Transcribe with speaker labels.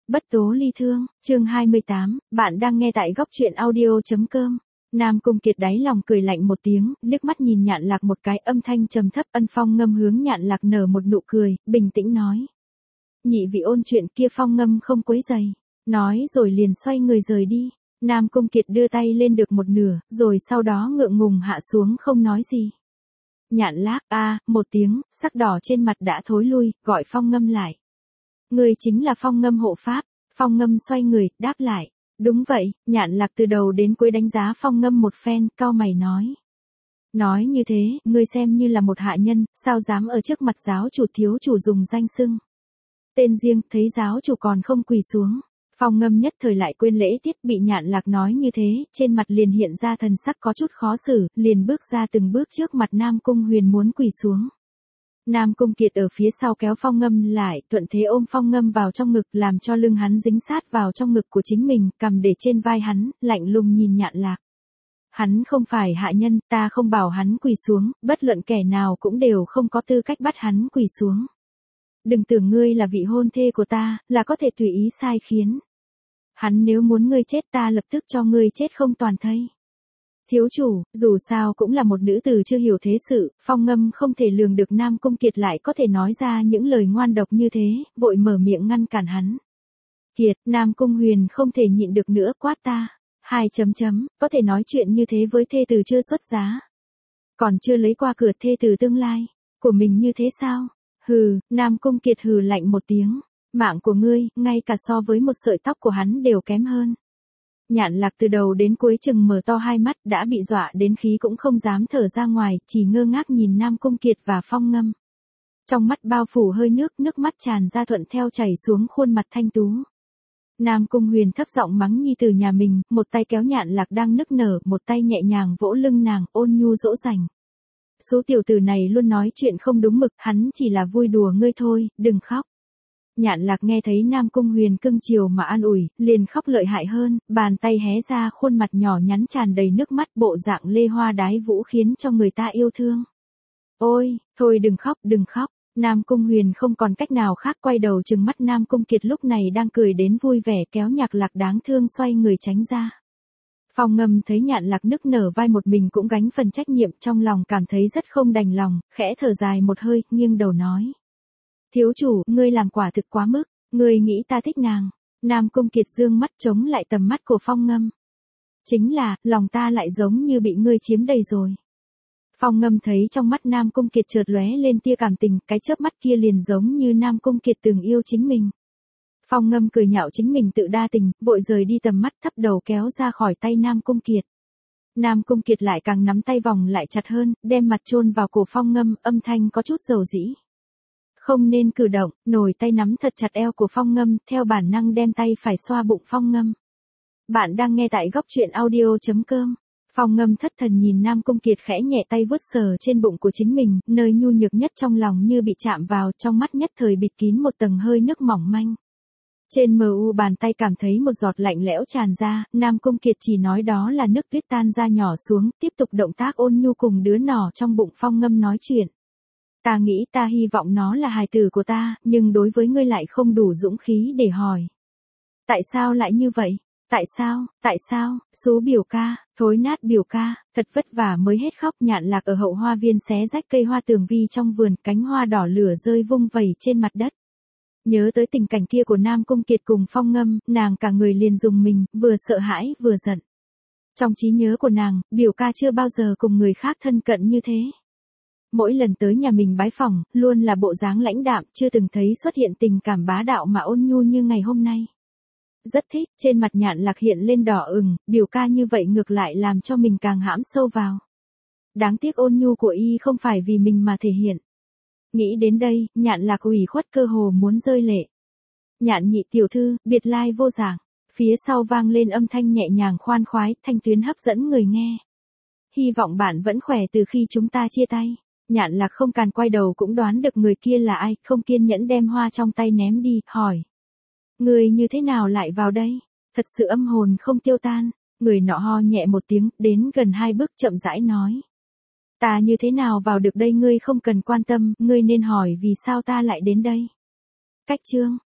Speaker 1: Bất tố ly thương, chương 28, bạn đang nghe tại góc truyện audio.com. Nam Cung Kiệt đáy lòng cười lạnh một tiếng, liếc mắt nhìn Nhạn Lạc một cái, âm thanh trầm thấp. Ân Phong Ngâm hướng Nhạn Lạc nở một nụ cười, bình tĩnh nói. Nhị vị ôn chuyện kia Phong Ngâm không quấy rầy. Nói rồi liền xoay người rời đi. Nam Cung Kiệt đưa tay lên được một nửa, rồi sau đó ngượng ngùng hạ xuống không nói gì. Nhạn Lạc, một tiếng, sắc đỏ trên mặt đã thối lui, gọi Phong Ngâm lại. Người chính là Phong Ngâm hộ pháp. Phong Ngâm xoay người, đáp lại. Đúng vậy. Nhạn Lạc từ đầu đến cuối đánh giá Phong Ngâm một phen, cau mày nói. Nói như thế, ngươi xem như là một hạ nhân, sao dám ở trước mặt giáo chủ thiếu chủ dùng danh xưng. Tên riêng, thấy giáo chủ còn không quỳ xuống. Phong Ngâm nhất thời lại quên lễ tiết, bị Nhạn Lạc nói như thế, trên mặt liền hiện ra thần sắc có chút khó xử, liền bước ra từng bước trước mặt Nam Cung Huyền muốn quỳ xuống. Nam Cung Kiệt ở phía sau kéo Phong Ngâm lại, thuận thế ôm Phong Ngâm vào trong ngực, làm cho lưng hắn dính sát vào trong ngực của chính mình, cầm để trên vai hắn, lạnh lùng nhìn Nhạn Lạc. Hắn không phải hạ nhân, ta không bảo hắn quỳ xuống, bất luận kẻ nào cũng đều không có tư cách bắt hắn quỳ xuống. Đừng tưởng ngươi là vị hôn thê của ta, là có thể tùy ý sai khiến. Hắn nếu muốn ngươi chết ta lập tức cho ngươi chết không toàn thây. Thiếu chủ, dù sao cũng là một nữ tử chưa hiểu thế sự, Phong Ngâm không thể lường được Nam Cung Kiệt lại có thể nói ra những lời ngoan độc như thế, vội mở miệng ngăn cản hắn. Kiệt, Nam Cung Huyền không thể nhịn được nữa, quát ta. Có thể nói chuyện như thế với thê tử chưa xuất giá. Còn chưa lấy qua cửa thê tử tương lai, của mình như thế sao? Hừ, Nam Cung Kiệt hừ lạnh một tiếng. Mạng của ngươi, ngay cả so với một sợi tóc của hắn đều kém hơn. Nhạn Lạc từ đầu đến cuối chừng mở to hai mắt, đã bị dọa đến khí cũng không dám thở ra ngoài, chỉ ngơ ngác nhìn Nam Cung Kiệt và Phong Ngâm. Trong mắt bao phủ hơi nước mắt tràn ra thuận theo chảy xuống khuôn mặt thanh tú. Nam Cung Huyền thấp giọng mắng nhi tử nhà mình, một tay kéo Nhạn Lạc đang nức nở, một tay nhẹ nhàng vỗ lưng nàng, ôn nhu dỗ dành. Số tiểu tử này luôn nói chuyện không đúng mực, hắn chỉ là vui đùa ngươi thôi, đừng khóc. Nhạn Lạc nghe thấy Nam Cung Huyền cưng chiều mà an ủi, liền khóc lợi hại hơn, bàn tay hé ra, khuôn mặt nhỏ nhắn tràn đầy nước mắt, bộ dạng lê hoa đái vũ khiến cho người ta yêu thương. Ôi, thôi đừng khóc. Nam Cung Huyền không còn cách nào khác, quay đầu trừng mắt Nam Cung Kiệt lúc này đang cười đến vui vẻ, kéo Nhạn Lạc đáng thương xoay người tránh ra. Phong Ngâm thấy Nhạn Lạc nức nở vai một mình cũng gánh phần trách nhiệm, trong lòng cảm thấy rất không đành lòng, khẽ thở dài một hơi, nghiêng đầu nói. Thiếu chủ, ngươi làm quả thực quá mức, ngươi nghĩ ta thích nàng. Nam Cung Kiệt dương mắt chống lại tầm mắt của Phong Ngâm. Chính là, lòng ta lại giống như bị ngươi chiếm đầy rồi. Phong Ngâm thấy trong mắt Nam Cung Kiệt chợt lóe lên tia cảm tình, cái chớp mắt kia liền giống như Nam Cung Kiệt từng yêu chính mình. Phong Ngâm cười nhạo chính mình tự đa tình, vội rời đi tầm mắt, thấp đầu kéo ra khỏi tay Nam Cung Kiệt. Nam Cung Kiệt lại càng nắm tay vòng lại chặt hơn, đem mặt chôn vào cổ Phong Ngâm, âm thanh có chút dầu dĩ. Không nên cử động, nổi tay nắm thật chặt eo của Phong Ngâm, theo bản năng đem tay phải xoa bụng Phong Ngâm. Bạn đang nghe tại góc truyện audio.com. Phong Ngâm thất thần nhìn Nam Cung Kiệt khẽ nhẹ tay vuốt sờ trên bụng của chính mình, nơi nhu nhược nhất trong lòng như bị chạm vào, trong mắt nhất thời bịt kín một tầng hơi nước mỏng manh. Trên mu bàn tay cảm thấy một giọt lạnh lẽo tràn ra, Nam Cung Kiệt chỉ nói đó là nước tuyết tan ra nhỏ xuống, tiếp tục động tác ôn nhu cùng đứa nhỏ trong bụng Phong Ngâm nói chuyện. Ta hy vọng nó là hài tử của ta, nhưng đối với ngươi lại không đủ dũng khí để hỏi. Tại sao lại như vậy? Tại sao, số biểu ca, thối nát biểu ca, thật vất vả mới hết khóc. Nhạn Lạc ở hậu hoa viên xé rách cây hoa tường vi trong vườn, cánh hoa đỏ lửa rơi vung vẩy trên mặt đất. Nhớ tới tình cảnh kia của Nam Cung Kiệt cùng Phong Ngâm, nàng cả người liền rùng mình, vừa sợ hãi vừa giận. Trong trí nhớ của nàng, biểu ca chưa bao giờ cùng người khác thân cận như thế. Mỗi lần tới nhà mình bái phỏng, luôn là bộ dáng lãnh đạm, chưa từng thấy xuất hiện tình cảm bá đạo mà ôn nhu như ngày hôm nay. Rất thích, trên mặt Nhạn Lạc hiện lên đỏ ửng, biểu ca như vậy ngược lại làm cho mình càng hãm sâu vào. Đáng tiếc ôn nhu của y không phải vì mình mà thể hiện. Nghĩ đến đây, Nhạn Lạc ủy khuất cơ hồ muốn rơi lệ. Nhạn nhị tiểu thư, biệt lai vô dạng. Phía sau vang lên âm thanh nhẹ nhàng khoan khoái, thanh tuyến hấp dẫn người nghe. Hy vọng bạn vẫn khỏe từ khi chúng ta chia tay. Nhạn Lạc không càn quay đầu cũng đoán được người kia là ai, không kiên nhẫn đem hoa trong tay ném đi, hỏi. Người như thế nào lại vào đây? Thật sự âm hồn không tiêu tan. Người nọ ho nhẹ một tiếng, đến gần 2 bước chậm rãi nói. Ta như thế nào vào được đây ngươi không cần quan tâm, ngươi nên hỏi vì sao ta lại đến đây. Cách chương,